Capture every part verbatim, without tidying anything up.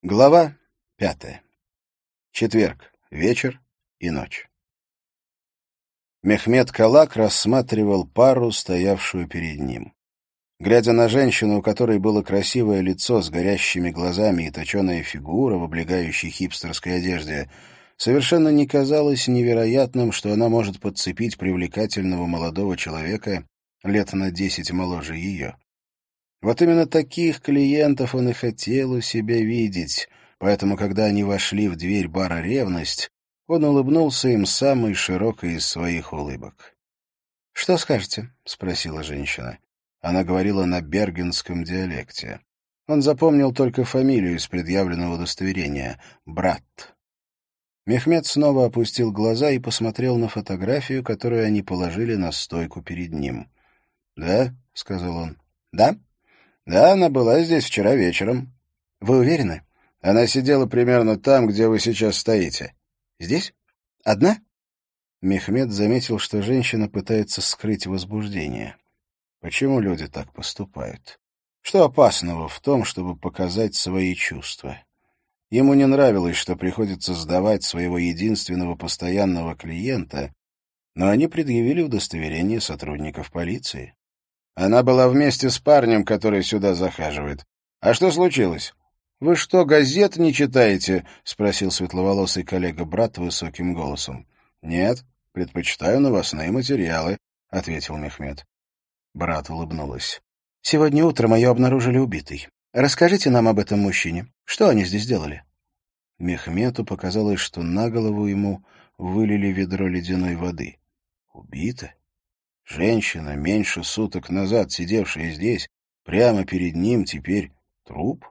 Глава пятая. Четверг. Вечер и ночь. Мехмед Калак рассматривал пару, стоявшую перед ним. Глядя на женщину, у которой было красивое лицо с горящими глазами и точеная фигура в облегающей хипстерской одежде, совершенно не казалось невероятным, что она может подцепить привлекательного молодого человека лет на десять моложе ее. Вот именно таких клиентов он и хотел у себя видеть, поэтому, когда они вошли в дверь бара «Ревность», он улыбнулся им самой широкой из своих улыбок. — Что скажете? — спросила женщина. Она говорила на бергенском диалекте. Он запомнил только фамилию из предъявленного удостоверения — Брат. Мехмед снова опустил глаза и посмотрел на фотографию, которую они положили на стойку перед ним. — Да, — сказал он. — Да? Да, она была здесь вчера вечером. Вы уверены? Она сидела примерно там, где вы сейчас стоите. Здесь? Одна? Мехмед заметил, что женщина пытается скрыть возбуждение. Почему люди так поступают? Что опасного в том, чтобы показать свои чувства? Ему не нравилось, что приходится сдавать своего единственного постоянного клиента, но они предъявили удостоверение сотрудников полиции. Она была вместе с парнем, который сюда захаживает. А что случилось? Вы что, газет не читаете? — спросил светловолосый коллега-брат высоким голосом. — Нет, предпочитаю новостные материалы, — ответил Мехмед. Брат улыбнулась. — Сегодня утром ее обнаружили убитой. Расскажите нам об этом мужчине. Что они здесь делали? Мехмету показалось, что на голову ему вылили ведро ледяной воды. Убита? Женщина, меньше суток назад сидевшая здесь, прямо перед ним, теперь труп?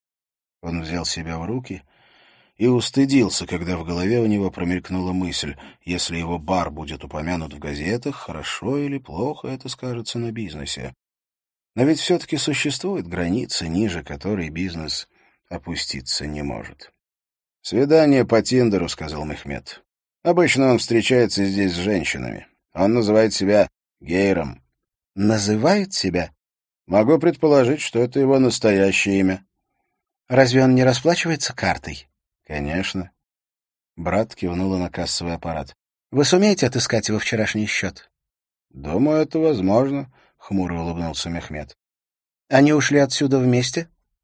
Он взял себя в руки и устыдился, когда в голове у него промелькнула мысль: если его бар будет упомянут в газетах, хорошо или плохо это скажется на бизнесе. Но ведь все-таки существует граница, ниже которой бизнес опуститься не может. «Свидание по Тиндеру», — сказал Мехмед. «Обычно он встречается здесь с женщинами. Он называет себя Гейром». «Называет себя?» «Могу предположить, что это его настоящее имя». «Разве он не расплачивается картой?» «Конечно». Брат кивнула на кассовый аппарат. «Вы сумеете отыскать его вчерашний счет?» «Думаю, это возможно», — хмуро улыбнулся Мехмед. «Они ушли отсюда вместе?»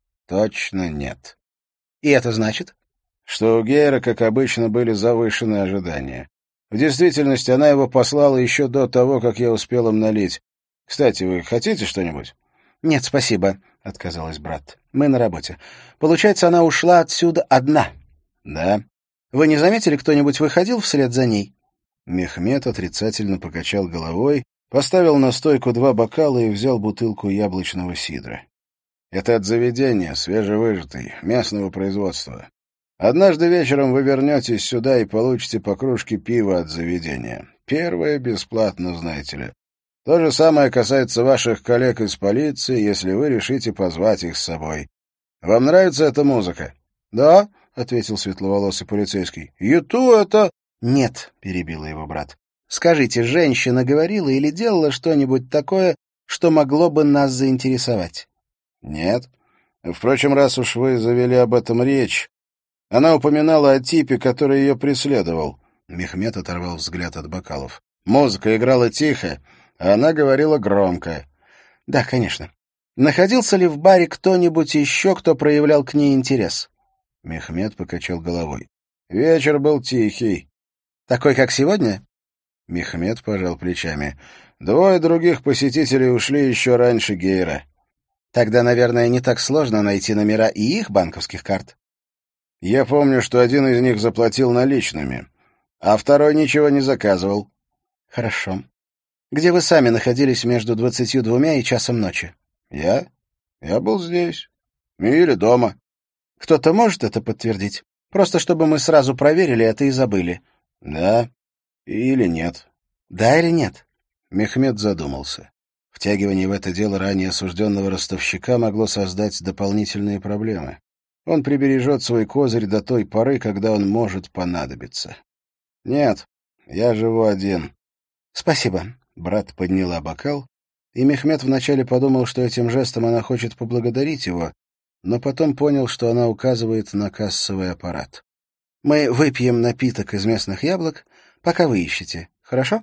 «Точно нет». «И это значит?» «Что у Гейра, как обычно, были завышенные ожидания. В действительности, она его послала еще до того, как я успел им налить. Кстати, вы хотите что-нибудь?» «Нет, спасибо», — отказалась брат. «Мы на работе. Получается, она ушла отсюда одна?» «Да». «Вы не заметили, кто-нибудь выходил вслед за ней?» Мехмед отрицательно покачал головой, поставил на стойку два бокала и взял бутылку яблочного сидра. «Это от заведения, свежевыжатый, местного производства. Однажды вечером вы вернетесь сюда и получите по кружке пива от заведения. Первое бесплатно, знаете ли. То же самое касается ваших коллег из полиции, если вы решите позвать их с собой. Вам нравится эта музыка?» «Да», — ответил светловолосый полицейский. «Юту это...» «Нет», — перебил его брат. «Скажите, женщина говорила или делала что-нибудь такое, что могло бы нас заинтересовать?» «Нет. Впрочем, раз уж вы завели об этом речь, она упоминала о типе, который ее преследовал». Мехмед оторвал взгляд от бокалов. «Музыка играла тихо, а она говорила громко». «Да, конечно. Находился ли в баре кто-нибудь еще, кто проявлял к ней интерес?» Мехмед покачал головой. «Вечер был тихий». «Такой, как сегодня?» Мехмед пожал плечами. «Двое других посетителей ушли еще раньше Гейра». «Тогда, наверное, не так сложно найти номера и их банковских карт». «Я помню, что один из них заплатил наличными, а второй ничего не заказывал». «Хорошо. Где вы сами находились между двадцатью двумя и часом ночи?» «Я? Я был здесь. Или дома». «Кто-то может это подтвердить? Просто чтобы мы сразу проверили это и забыли». «Да. Или нет». «Да или нет?» Мехмед задумался. Втягивание в это дело ранее осужденного ростовщика могло создать дополнительные проблемы. Он прибережет свой козырь до той поры, когда он может понадобиться. «Нет, я живу один». «Спасибо». Брат подняла бокал, и Мехмед вначале подумал, что этим жестом она хочет поблагодарить его, но потом понял, что она указывает на кассовый аппарат. «Мы выпьем напиток из местных яблок, пока вы ищете. Хорошо?»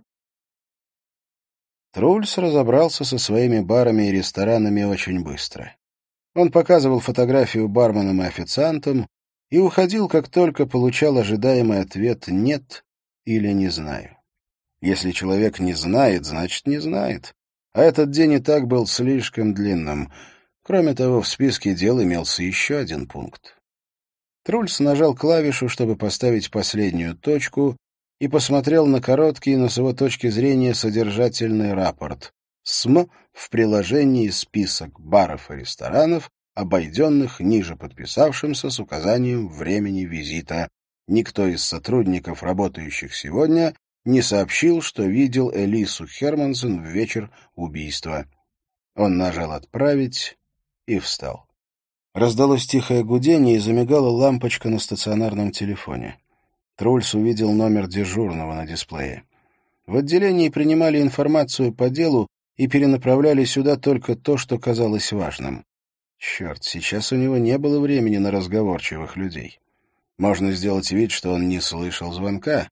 Трульс разобрался со своими барами и ресторанами очень быстро. Он показывал фотографию барменам и официантам и уходил, как только получал ожидаемый ответ «нет» или «не знаю». Если человек не знает, значит, не знает. А этот день и так был слишком длинным. Кроме того, в списке дел имелся еще один пункт. Трульс нажал клавишу, чтобы поставить последнюю точку, и посмотрел на короткий, но с его точки зрения содержательный рапорт. СМ в приложении список баров и ресторанов, обойденных ниже подписавшимся с указанием времени визита. Никто из сотрудников, работающих сегодня, не сообщил, что видел Элису Хермансон в вечер убийства. Он нажал «Отправить» и встал. Раздалось тихое гудение, и замигала лампочка на стационарном телефоне. Трульс увидел номер дежурного на дисплее. В отделении принимали информацию по делу и перенаправляли сюда только то, что казалось важным. Черт, сейчас у него не было времени на разговорчивых людей. Можно сделать вид, что он не слышал звонка.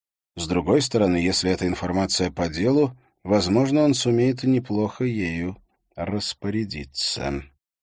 С другой стороны, если эта информация по делу, возможно, он сумеет неплохо ею распорядиться.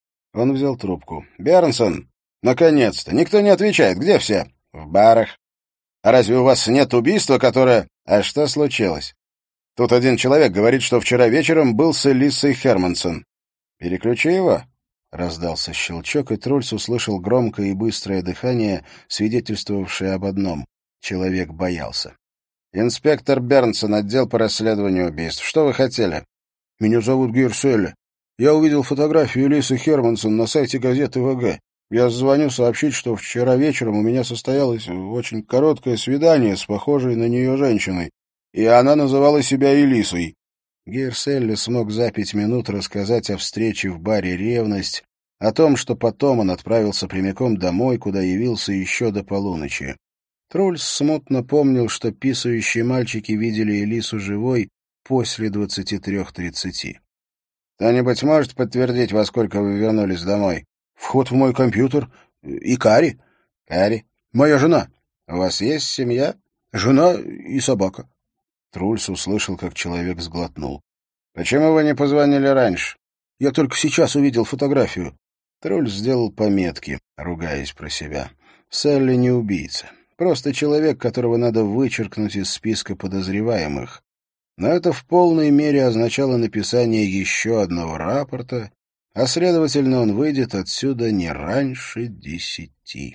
Он взял трубку. «Бернсон! Наконец-то! Никто не отвечает. Где все?» «В барах». «А разве у вас нет убийства, которое...» «А что случилось?» «Тут один человек говорит, что вчера вечером был с Элисой Хермансон». «Переключи его». Раздался щелчок, и Трульс услышал громкое и быстрое дыхание, свидетельствовавшее об одном — человек боялся. «Инспектор Бернсон, отдел по расследованию убийств. Что вы хотели?» «Меня зовут Гирселли. Я увидел фотографию Элисы Хермансон на сайте газеты ВГ. Я звоню сообщить, что вчера вечером у меня состоялось очень короткое свидание с похожей на нее женщиной, и она называла себя Элисой». Гирселли смог за пять минут рассказать о встрече в баре «Ревность», о том, что потом он отправился прямиком домой, куда явился еще до полуночи. Трульс смутно помнил, что писающие мальчики видели Элису живой после двадцати трех тридцати. «Кто-нибудь может подтвердить, во сколько вы вернулись домой?» «Вход в мой компьютер. И Кари». «Кари? Моя жена». «У вас есть семья?» «Жена и собака». Трульс услышал, как человек сглотнул. «Почему вы не позвонили раньше?» «Я только сейчас увидел фотографию». Трульс сделал пометки, ругаясь про себя. «Селли не убийца. Просто человек, которого надо вычеркнуть из списка подозреваемых. Но это в полной мере означало написание еще одного рапорта, а, следовательно, он выйдет отсюда не раньше десяти».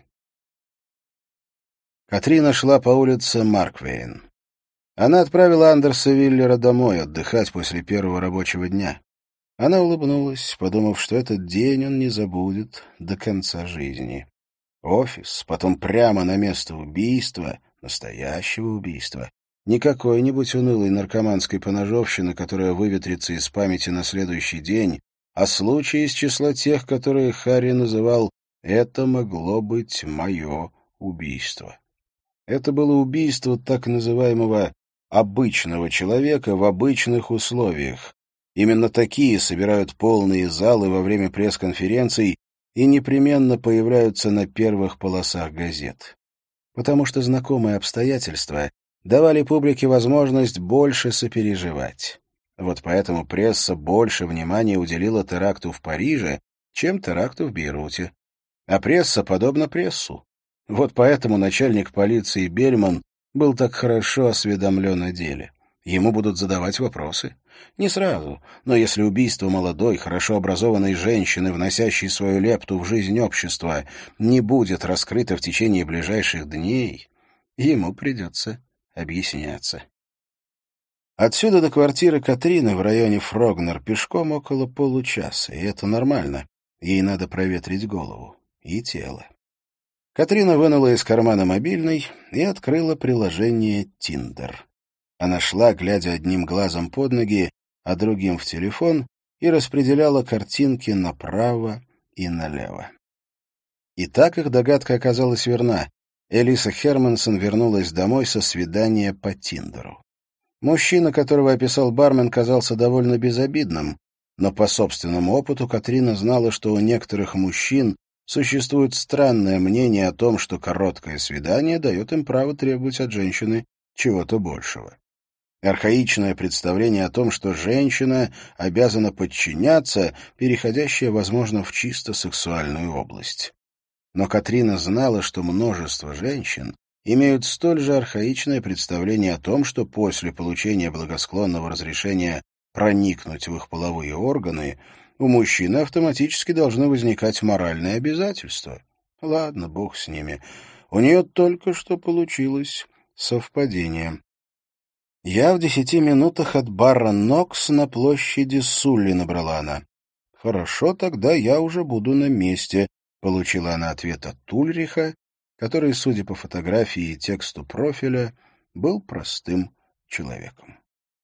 Катрина шла по улице Марквейн. Она отправила Андерса Виллера домой отдыхать после первого рабочего дня. Она улыбнулась, подумав, что этот день он не забудет до конца жизни. Офис, потом прямо на место убийства, настоящего убийства. Не какой-нибудь унылой наркоманской поножовщины, которая выветрится из памяти на следующий день, а случай из числа тех, которые Харри называл «это могло быть мое убийство». Это было убийство так называемого «обычного человека» в обычных условиях. Именно такие собирают полные залы во время пресс-конференций и непременно появляются на первых полосах газет. Потому что знакомые обстоятельства давали публике возможность больше сопереживать. Вот поэтому пресса больше внимания уделила теракту в Париже, чем теракту в Бейруте. А пресса подобна прессу. Вот поэтому начальник полиции Бельман был так хорошо осведомлен о деле. Ему будут задавать вопросы. Не сразу, но если убийство молодой, хорошо образованной женщины, вносящей свою лепту в жизнь общества, не будет раскрыто в течение ближайших дней, ему придется объясняться. Отсюда до квартиры Катрины в районе Фрогнер пешком около получаса, и это нормально. Ей надо проветрить голову и тело. Катрина вынула из кармана мобильный и открыла приложение «Тиндер». Она шла, глядя одним глазом под ноги, а другим в телефон, и распределяла картинки направо и налево. И так их догадка оказалась верна. Элиса Хермансон вернулась домой со свидания по Тиндеру. Мужчина, которого описал бармен, казался довольно безобидным, но по собственному опыту Катрина знала, что у некоторых мужчин Существует странное мнение о том, что короткое свидание дает им право требовать от женщины чего-то большего. Архаичное представление о том, что женщина обязана подчиняться, переходящее, возможно, в чисто сексуальную область. Но Катрина знала, что множество женщин имеют столь же архаичное представление о том, что после получения благосклонного разрешения проникнуть в их половые органы у мужчины автоматически должны возникать моральные обязательства. Ладно, бог с ними. У нее только что получилось совпадение. «Я в десяти минутах от бара «Нокс» на площади Сулли», — набрала она. «Хорошо, тогда я уже буду на месте», — получила она ответ от Ульриха, который, судя по фотографии и тексту профиля, был простым человеком.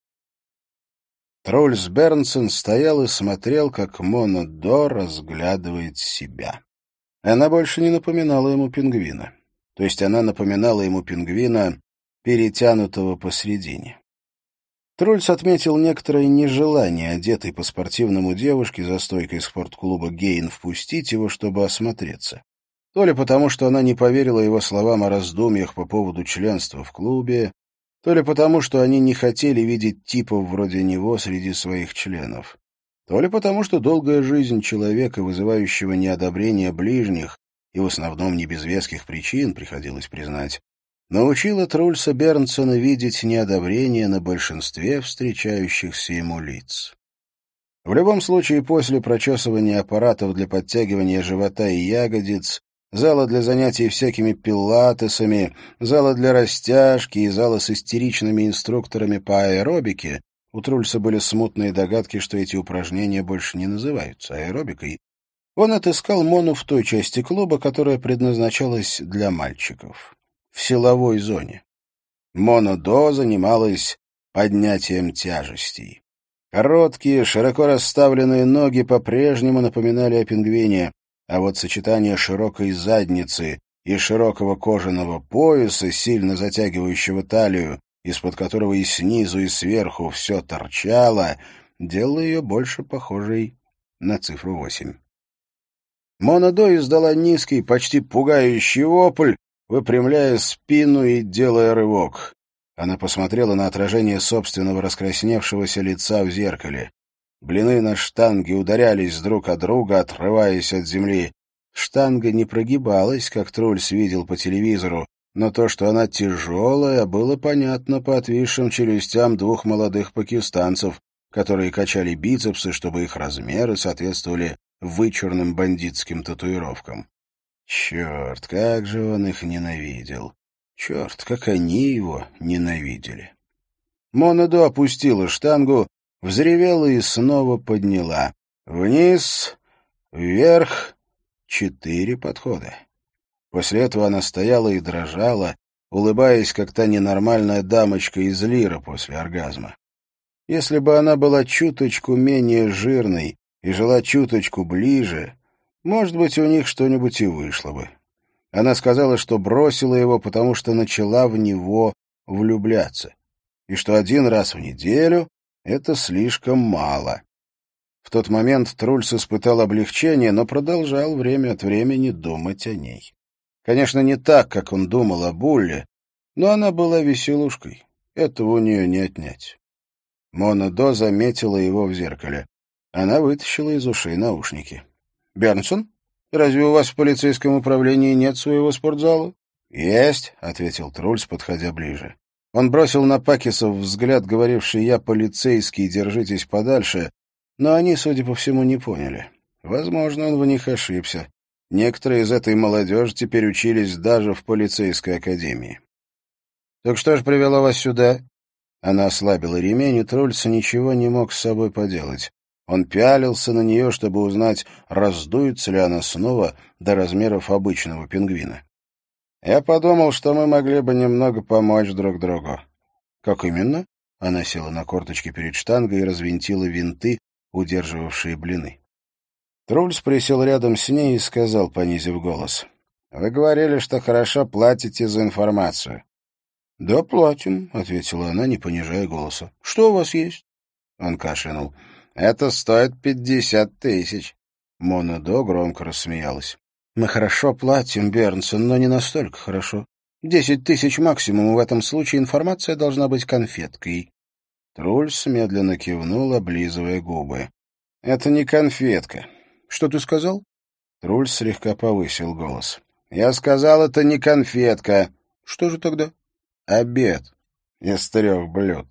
Трольс Бернсон стоял и смотрел, как Мона До разглядывает себя. Она больше не напоминала ему пингвина. То есть она напоминала ему пингвина, перетянутого посредине. Трольс отметил некоторое нежелание одетой по-спортивному девушки за стойкой спортклуба «Гейн» впустить его, чтобы осмотреться. То ли потому, что она не поверила его словам о раздумьях по поводу членства в клубе, то ли потому, что они не хотели видеть типов вроде него среди своих членов, то ли потому, что долгая жизнь человека, вызывающего неодобрение ближних, и в основном не без веских причин, приходилось признать, научила Трульса Бернсона видеть неодобрение на большинстве встречающихся ему лиц. В любом случае, после прочесывания аппаратов для подтягивания живота и ягодиц, зала для занятий всякими пилатесами, зала для растяжки и зала с истеричными инструкторами по аэробике, у Трульса были смутные догадки, что эти упражнения больше не называются аэробикой, он отыскал Мону в той части клуба, которая предназначалась для мальчиков, в силовой зоне. Мона До занималась поднятием тяжестей. Короткие, широко расставленные ноги по-прежнему напоминали о пингвине, а вот сочетание широкой задницы и широкого кожаного пояса, сильно затягивающего талию, из-под которого и снизу, и сверху все торчало, делало ее больше похожей на цифру восемь. Мона До издала низкий, почти пугающий вопль, выпрямляя спину и делая рывок. Она посмотрела на отражение собственного раскрасневшегося лица в зеркале. Блины на штанге ударялись друг от друга, отрываясь от земли. Штанга не прогибалась, как Трульс видел по телевизору, но то, что она тяжелая, было понятно по отвисшим челюстям двух молодых пакистанцев, которые качали бицепсы, чтобы их размеры соответствовали вычурным бандитским татуировкам. Черт, как же он их ненавидел! Черт, как они его ненавидели! Мона До опустила штангу, взревела и снова подняла. Вниз, вверх, четыре подхода. После этого она стояла и дрожала, улыбаясь, как та ненормальная дамочка из Лира после оргазма. Если бы она была чуточку менее жирной и жила чуточку ближе, может быть, у них что-нибудь и вышло бы. Она сказала, что бросила его, потому что начала в него влюбляться, и что один раз в неделю — это слишком мало. В тот момент Трульс испытал облегчение, но продолжал время от времени думать о ней. Конечно, не так, как он думал о Булле, но она была веселушкой. Этого у нее не отнять. Мона До заметила его в зеркале. Она вытащила из ушей наушники. — Бернсон, разве у вас в полицейском управлении нет своего спортзала? — Есть, — ответил Трульс, подходя ближе. Он бросил на Пакисов взгляд, говоривший «я полицейский, держитесь подальше», но они, судя по всему, не поняли. Возможно, он в них ошибся. Некоторые из этой молодежи теперь учились даже в полицейской академии. — Так что ж привело вас сюда? Она ослабила ремень, и Трульс ничего не мог с собой поделать. Он пялился на нее, чтобы узнать, раздуется ли она снова до размеров обычного пингвина. Я подумал, что мы могли бы немного помочь друг другу. — Как именно? Она села на корточки перед штангой и развинтила винты, удерживавшие блины. Трульс присел рядом с ней и сказал, понизив голос. — Вы говорили, что хорошо платите за информацию. — Да, платим, — ответила она, не понижая голоса. — Что у вас есть? Он кашлянул. — Это стоит пятьдесят тысяч. Мона До громко рассмеялась. Мы хорошо платим, Бернсон, но не настолько хорошо. Десять тысяч максимум, и в этом случае информация должна быть конфеткой. Трульс медленно кивнул, облизывая губы. — Это не конфетка. — Что ты сказал? Трульс слегка повысил голос. — Я сказал, это не конфетка. — Что же тогда? — Обед из трех блюд.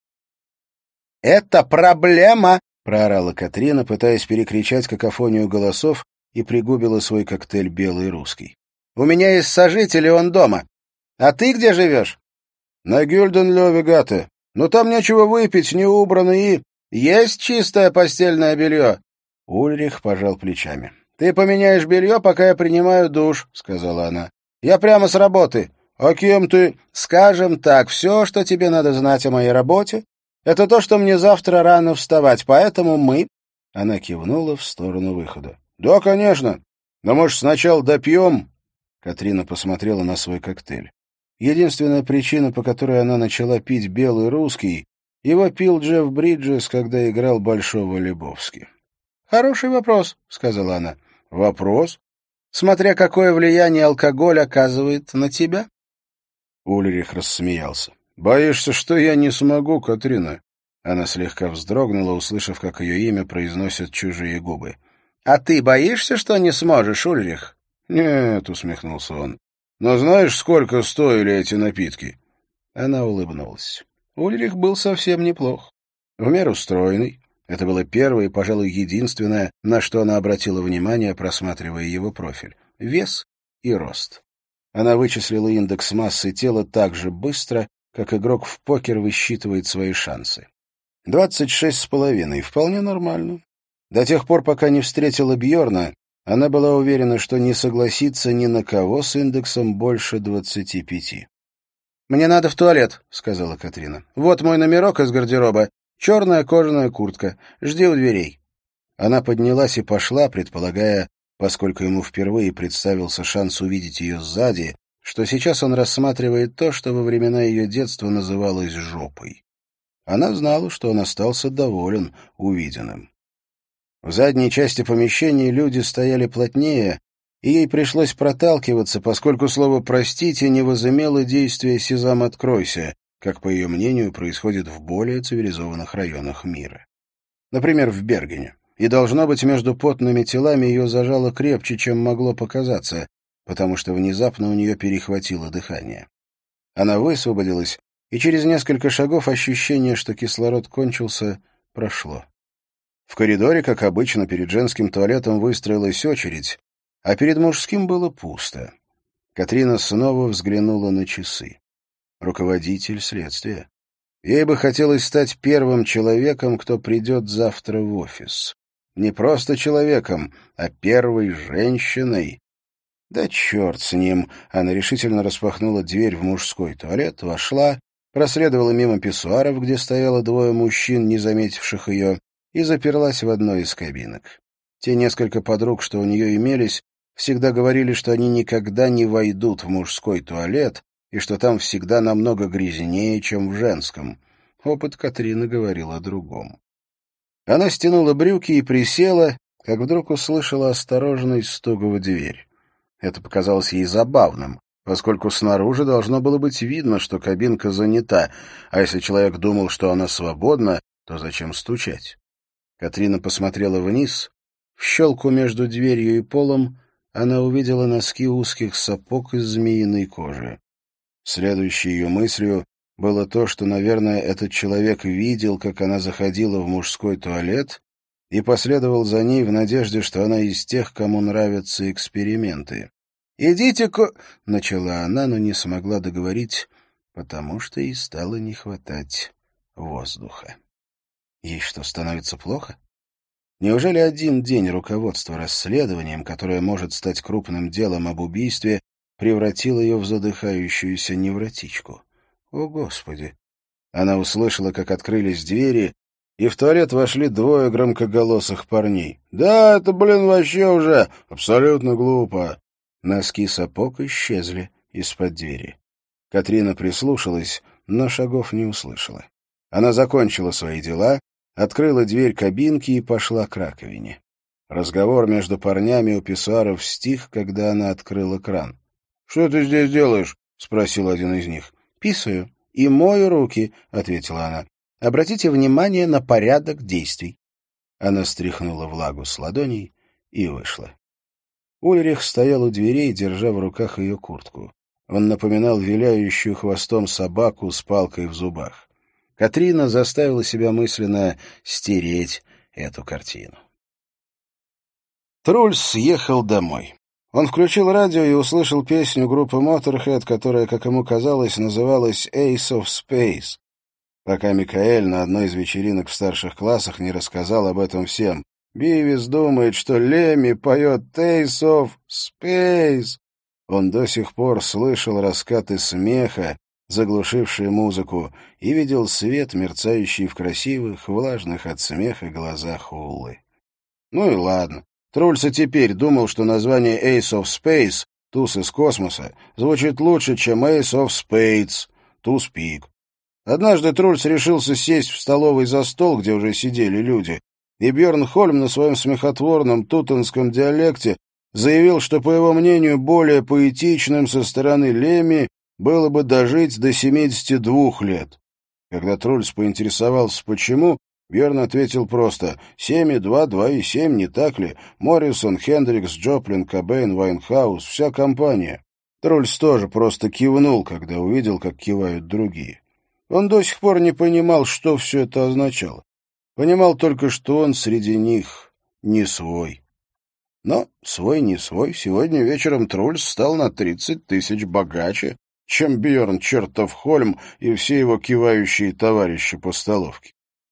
— Это проблема! — проорала Катрина, пытаясь перекричать какофонию голосов, и пригубила свой коктейль «Белый русский». — У меня есть сожитель, и он дома. А ты где живешь? — На Гюльденлёве, Гатте. Но там нечего выпить, не убрано и... — Есть чистое постельное белье? Ульрих пожал плечами. — Ты поменяешь белье, пока я принимаю душ, — сказала она. — Я прямо с работы. — А кем ты? — Скажем так, все, что тебе надо знать о моей работе, это то, что мне завтра рано вставать, поэтому мы... Она кивнула в сторону выхода. — Да, конечно. Но, может, сначала допьем? Катрина посмотрела на свой коктейль. Единственная причина, по которой она начала пить «Белый русский», его пил Джефф Бриджес, когда играл Большого Лебовски. — Хороший вопрос, — сказала она. — Вопрос? — Смотря какое влияние алкоголь оказывает на тебя. Ульрих рассмеялся. — Боишься, что я не смогу, Катрина? Она слегка вздрогнула, услышав, как ее имя произносят чужие губы. — А ты боишься, что не сможешь, Ульрих? — Нет, — усмехнулся он. — Но знаешь, сколько стоили эти напитки? Она улыбнулась. Ульрих был совсем неплох. В меру стройный. Это было первое и, пожалуй, единственное, на что она обратила внимание, просматривая его профиль. Вес и рост. Она вычислила индекс массы тела так же быстро, как игрок в покер высчитывает свои шансы. Двадцать шесть с половиной. Вполне нормально. До тех пор, пока не встретила Бьорна, она была уверена, что не согласится ни на кого с индексом больше двадцати пяти. «Мне надо в туалет», — сказала Катрина. «Вот мой номерок из гардероба. Черная кожаная куртка. Жди у дверей». Она поднялась и пошла, предполагая, поскольку ему впервые представился шанс увидеть ее сзади, что сейчас он рассматривает то, что во времена ее детства называлось «жопой». Она знала, что он остался доволен увиденным. В задней части помещения люди стояли плотнее, и ей пришлось проталкиваться, поскольку слово «простите» не возымело действия «сезам, откройся», как, по ее мнению, происходит в более цивилизованных районах мира. Например, в Бергене. И, должно быть, между потными телами ее зажало крепче, чем могло показаться, потому что внезапно у нее перехватило дыхание. Она высвободилась, и через несколько шагов ощущение, что кислород кончился, прошло. В коридоре, как обычно, перед женским туалетом выстроилась очередь, а перед мужским было пусто. Катрина снова взглянула на часы. Руководитель следствия. Ей бы хотелось стать первым человеком, кто придет завтра в офис. Не просто человеком, а первой женщиной. Да черт с ним! Она решительно распахнула дверь в мужской туалет, вошла, проследовала мимо писсуаров, где стояло двое мужчин, не заметивших ее, и заперлась в одной из кабинок. Те несколько подруг, что у нее имелись, всегда говорили, что они никогда не войдут в мужской туалет и что там всегда намного грязнее, чем в женском. Опыт Катрины говорил о другом. Она стянула брюки и присела, как вдруг услышала осторожный стук в дверь. Это показалось ей забавным, поскольку снаружи должно было быть видно, что кабинка занята, а если человек думал, что она свободна, то зачем стучать? Катрина посмотрела вниз. В щелку между дверью и полом она увидела носки узких сапог из змеиной кожи. Следующей ее мыслью было то, что, наверное, этот человек видел, как она заходила в мужской туалет, и последовал за ней в надежде, что она из тех, кому нравятся эксперименты. «Идите-ка...» — начала она, но не смогла договорить, потому что ей стало не хватать воздуха. Ей что, становится плохо? Неужели один день руководства расследованием, которое может стать крупным делом об убийстве, превратил ее в задыхающуюся невротичку? О, Господи! Она услышала, как открылись двери, и в туалет вошли двое громкоголосых парней. «Да, это, блин, вообще уже абсолютно глупо!» Носки сапог исчезли из-под двери. Катрина прислушалась, но шагов не услышала. Она закончила свои дела, открыла дверь кабинки и пошла к раковине. Разговор между парнями у писсуаров стих, когда она открыла кран. — Что ты здесь делаешь? — спросил один из них. — Писаю. И мою руки, — ответила она. — Обратите внимание на порядок действий. Она стряхнула влагу с ладоней и вышла. Ульрих стоял у дверей, держа в руках ее куртку. Он напоминал виляющую хвостом собаку с палкой в зубах. Катрина заставила себя мысленно стереть эту картину. Трульс съехал домой. Он включил радио и услышал песню группы Motorhead, которая, как ему казалось, называлась «Ace of Space», пока Микаэль на одной из вечеринок в старших классах не рассказал об этом всем. Бивис думает, что Лемми поет «Ace of Space». Он до сих пор слышал раскаты смеха, заглушившие музыку, и видел свет, мерцающий в красивых, влажных от смеха глазах Уллы. Ну и ладно. Трульс и теперь думал, что название «Ace of Space» — «Туз из космоса» звучит лучше, чем «Ace of Spades» — «Туз пик». Однажды Трульс решился сесть в столовой за стол, где уже сидели люди, и Бьерн Хольм на своем смехотворном тутенском диалекте заявил, что, по его мнению, более поэтичным со стороны Лемми было бы дожить до семидесяти двух лет. Когда Трульс поинтересовался, почему, Бьерн ответил просто: «Семь и два, два и семь, не так ли? Моррисон, Хендрикс, Джоплин, Кобейн, Вайнхаус, вся компания». Трульс тоже просто кивнул, когда увидел, как кивают другие. Он до сих пор не понимал, что все это означало. Понимал только, что он среди них не свой. Но свой не свой, сегодня вечером Трульс стал на тридцать тысяч богаче, чем Бьерн чертов Хольм и все его кивающие товарищи по столовке.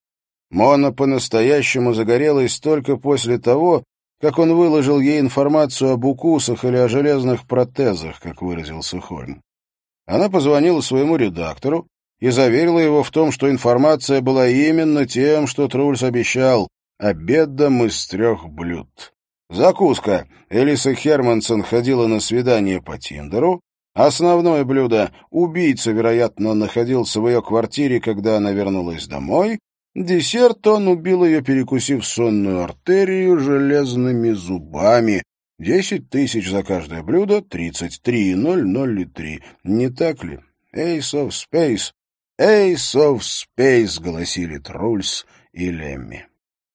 Мона по-настоящему загорелась только после того, как он выложил ей информацию об укусах или о железных протезах, как выразился Хольм. Она позвонила своему редактору и заверила его в том, что информация была именно тем, что Трульс обещал — обедом из трех блюд. Закуска. Элиса Хермансон ходила на свидание по Тиндеру. Основное блюдо. Убийца, вероятно, находился в ее квартире, когда она вернулась домой. Десерт. Он убил ее, перекусив сонную артерию железными зубами. Десять тысяч за каждое блюдо, тридцать три, ноль, ноль и три. Не так ли? Ace of Space. Ace of Space, голосили Трульс и Лемми.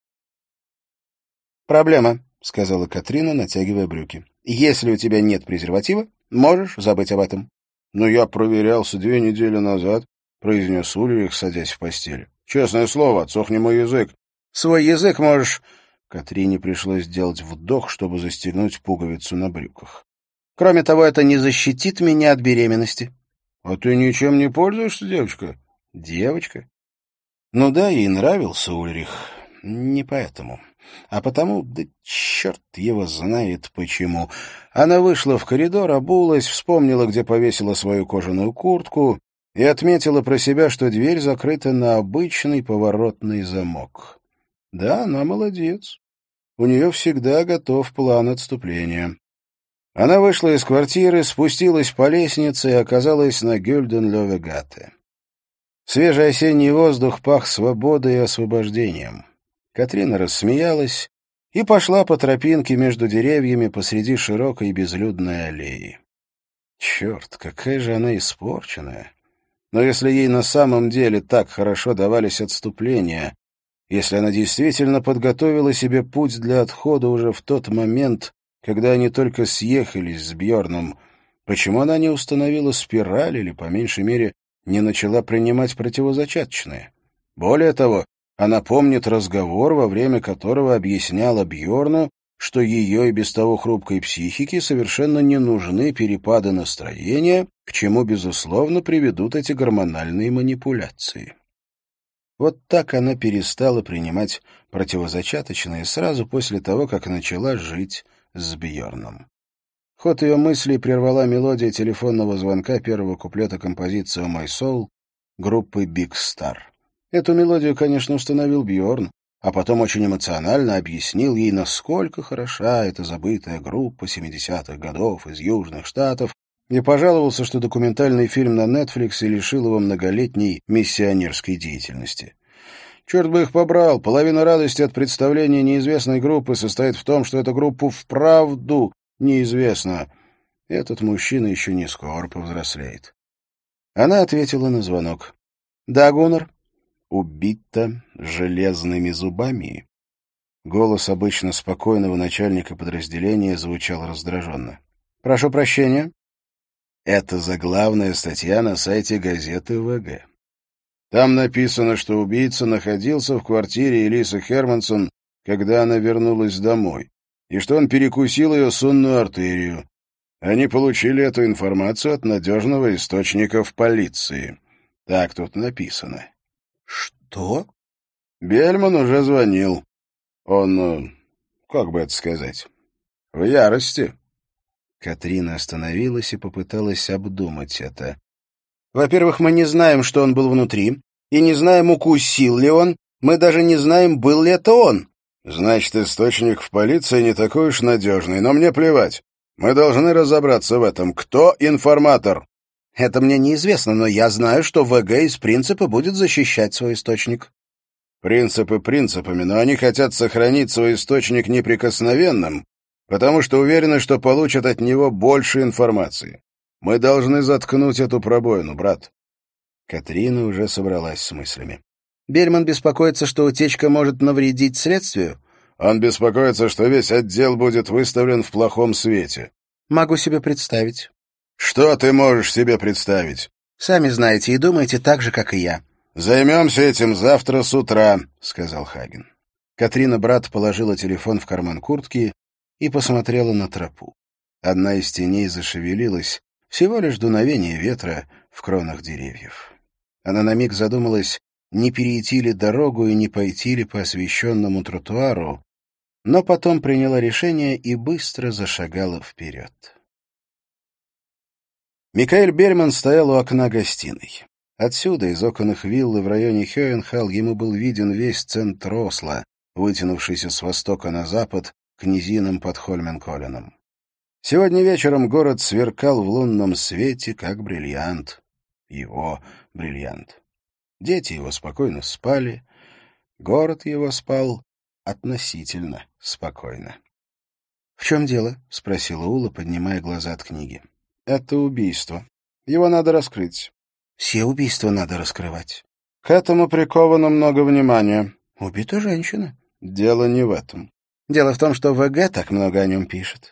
Проблема, — сказала Катрина, натягивая брюки. «Если у тебя нет презерватива, можешь забыть об этом». «Но я проверялся две недели назад», — произнес Ульрих, садясь в постели. «Честное слово, отсохни мой язык». «Свой язык можешь...» Катрине пришлось сделать вдох, чтобы застегнуть пуговицу на брюках. «Кроме того, это не защитит меня от беременности». «А ты ничем не пользуешься, девочка?» «Девочка?» Ну да, ей нравился Ульрих. Не поэтому. А потому, да черт его знает почему. Она вышла в коридор, обулась, вспомнила, где повесила свою кожаную куртку, и отметила про себя, что дверь закрыта на обычный поворотный замок. Да, она молодец. У нее всегда готов план отступления. Она вышла из квартиры, спустилась по лестнице и оказалась на Гюльден-Лёвегате. Свежий осенний воздух пах свободой и освобождением. Катрина рассмеялась и пошла по тропинке между деревьями посреди широкой безлюдной аллеи. Черт, какая же она испорченная! Но если ей на самом деле так хорошо давались отступления, если она действительно подготовила себе путь для отхода уже в тот момент, когда они только съехались с Бьерном, почему она не установила спираль или, по меньшей мере, не начала принимать противозачаточные? Более того, она помнит разговор, во время которого объясняла Бьерну, что ее и без того хрупкой психике совершенно не нужны перепады настроения, к чему, безусловно, приведут эти гормональные манипуляции. Вот так она перестала принимать противозачаточные сразу после того, как начала жить с Бьерном. Ход ее мыслей прервала мелодия телефонного звонка первого куплета композиции «My Soul» группы Big Star. Эту мелодию, конечно, установил Бьерн, а потом очень эмоционально объяснил ей, насколько хороша эта забытая группа семидесятых годов из Южных Штатов, и пожаловался, что документальный фильм на Netflix лишил его многолетней миссионерской деятельности. Черт бы их побрал, половина радости от представления неизвестной группы состоит в том, что эту группу вправду неизвестно. Этот мужчина еще не скоро повзрослеет. Она ответила на звонок. «Да, Гуннар?» «Убита железными зубами». Голос обычно спокойного начальника подразделения звучал раздраженно. «Прошу прощения». Это заглавная статья на сайте газеты ВГ. Там написано, что убийца находился в квартире Элисы Хермансон, когда она вернулась домой, и что он перекусил ее сонную артерию. Они получили эту информацию от надежного источника в полиции. Так тут написано. Что? Бельман уже звонил. Он, как бы это сказать, в ярости. Катрина остановилась и попыталась обдумать это. Во-первых, мы не знаем, что он был внутри, и не знаем, укусил ли он. Мы даже не знаем, был ли это он. Значит, источник в полиции не такой уж надежный, но мне плевать. Мы должны разобраться в этом. Кто информатор? Это мне неизвестно, но я знаю, что ВГ из принципа будет защищать свой источник. Принципы принципами, но они хотят сохранить свой источник неприкосновенным, потому что уверены, что получат от него больше информации. Мы должны заткнуть эту пробоину, брат. Катрина уже собралась с мыслями. Бельман беспокоится, что утечка может навредить следствию. Он беспокоится, что весь отдел будет выставлен в плохом свете. Могу себе представить. Что ты можешь себе представить? Сами знаете и думаете так же, как и я. Займемся этим завтра с утра, сказал Хаген. Катрина брат положила телефон в карман куртки и посмотрела на тропу. Одна из теней зашевелилась, всего лишь дуновение ветра в кронах деревьев. Она на миг задумалась, не перейти ли дорогу и не пойти ли по освещенному тротуару, но потом приняла решение и быстро зашагала вперед. Микаэль Бельман стоял у окна гостиной. Отсюда, из окон их виллы в районе Хёенхал, ему был виден весь центр Осло, вытянувшийся с востока на запад к низинам под Хольменколленом. Сегодня вечером город сверкал в лунном свете, как бриллиант. Его бриллиант. Дети его спокойно спали. Город его спал относительно спокойно. — В чем дело? — спросила Ула, поднимая глаза от книги. — Это убийство. Его надо раскрыть. — Все убийства надо раскрывать. — К этому приковано много внимания. — Убита женщина. — Дело не в этом. Дело в том, что ВГ так много о нем пишет.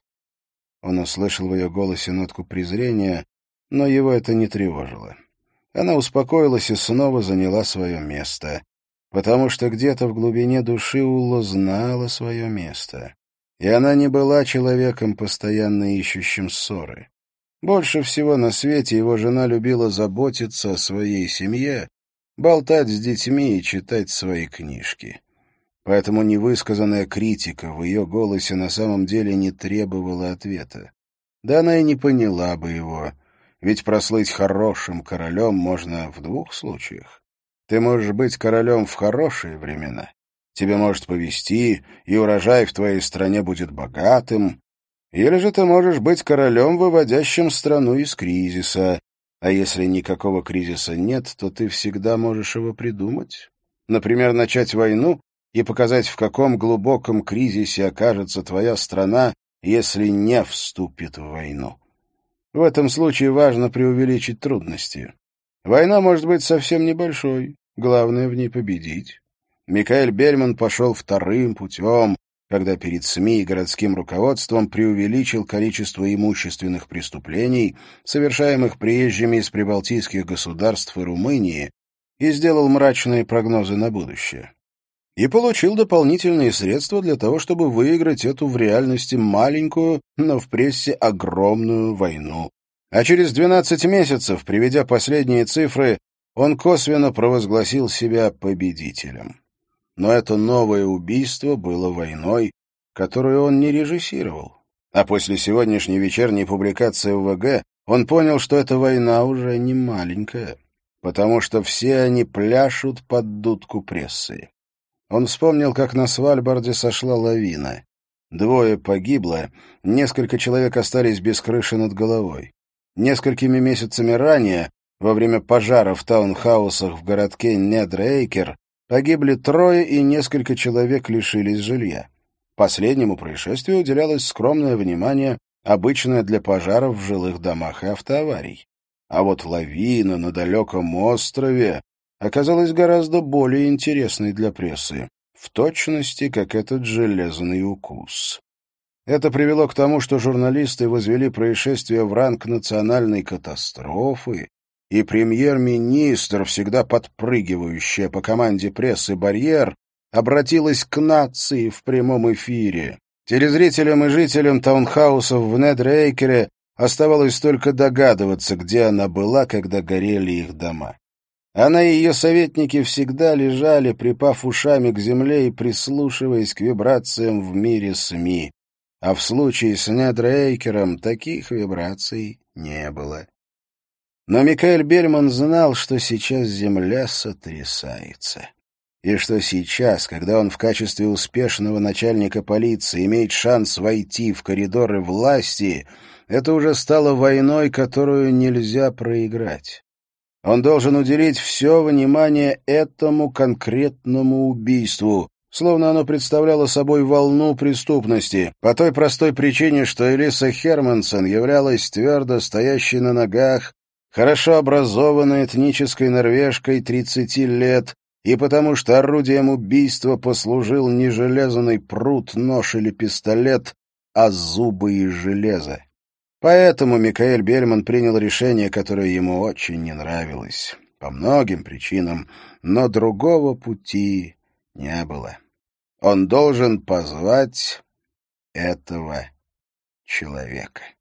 Он услышал в ее голосе нотку презрения, но его это не тревожило. Она успокоилась и снова заняла свое место, потому что где-то в глубине души Улла знала свое место, и она не была человеком, постоянно ищущим ссоры. Больше всего на свете его жена любила заботиться о своей семье, болтать с детьми и читать свои книжки. Поэтому невысказанная критика в ее голосе на самом деле не требовала ответа. Да она и не поняла бы его, ведь прослыть хорошим королем можно в двух случаях. Ты можешь быть королем в хорошие времена. Тебе может повезти, и урожай в твоей стране будет богатым. Или же ты можешь быть королем, выводящим страну из кризиса. А если никакого кризиса нет, то ты всегда можешь его придумать. Например, начать войну и показать, в каком глубоком кризисе окажется твоя страна, если не вступит в войну. В этом случае важно преувеличить трудности. Война может быть совсем небольшой, главное в ней победить. Микаэль Бельман пошел вторым путем, когда перед СМИ и городским руководством преувеличил количество имущественных преступлений, совершаемых приезжими из прибалтийских государств и Румынии, и сделал мрачные прогнозы на будущее. И получил дополнительные средства для того, чтобы выиграть эту в реальности маленькую, но в прессе огромную войну. А через двенадцать месяцев, приведя последние цифры, он косвенно провозгласил себя победителем. Но это новое убийство было войной, которую он не режиссировал. А после сегодняшней вечерней публикации в ВГ он понял, что эта война уже не маленькая, потому что все они пляшут под дудку прессы. Он вспомнил, как на Свальбарде сошла лавина. Двое погибло, несколько человек остались без крыши над головой. Несколькими месяцами ранее, во время пожара в таунхаусах в городке Недрейкер, Погибли трое, и несколько человек лишились жилья. Последнему происшествию уделялось скромное внимание, обычное для пожаров в жилых домах и автоаварий. А вот лавина на далеком острове оказалась гораздо более интересной для прессы, в точности, как этот железный укус. Это привело к тому, что журналисты возвели происшествие в ранг национальной катастрофы, и премьер-министр, всегда подпрыгивающая по команде прессы барьер, обратилась к нации в прямом эфире. Телезрителям и жителям таунхаусов в Недрейкере оставалось только догадываться, где она была, когда горели их дома. Она и ее советники всегда лежали, припав ушами к земле и прислушиваясь к вибрациям в мире СМИ. А в случае с Недрейкером таких вибраций не было. Но Микаэль Бельман знал, что сейчас земля сотрясается. И что сейчас, когда он в качестве успешного начальника полиции имеет шанс войти в коридоры власти, это уже стало войной, которую нельзя проиграть. Он должен уделить все внимание этому конкретному убийству, словно оно представляло собой волну преступности, по той простой причине, что Элиса Хермансон являлась твердо стоящей на ногах, хорошо образованной этнической норвежкой тридцати лет, и потому что орудием убийства послужил не железный прут, нож или пистолет, а зубы из железа. Поэтому Микаэль Бельман принял решение, которое ему очень не нравилось. По многим причинам, но другого пути не было. Он должен позвать этого человека.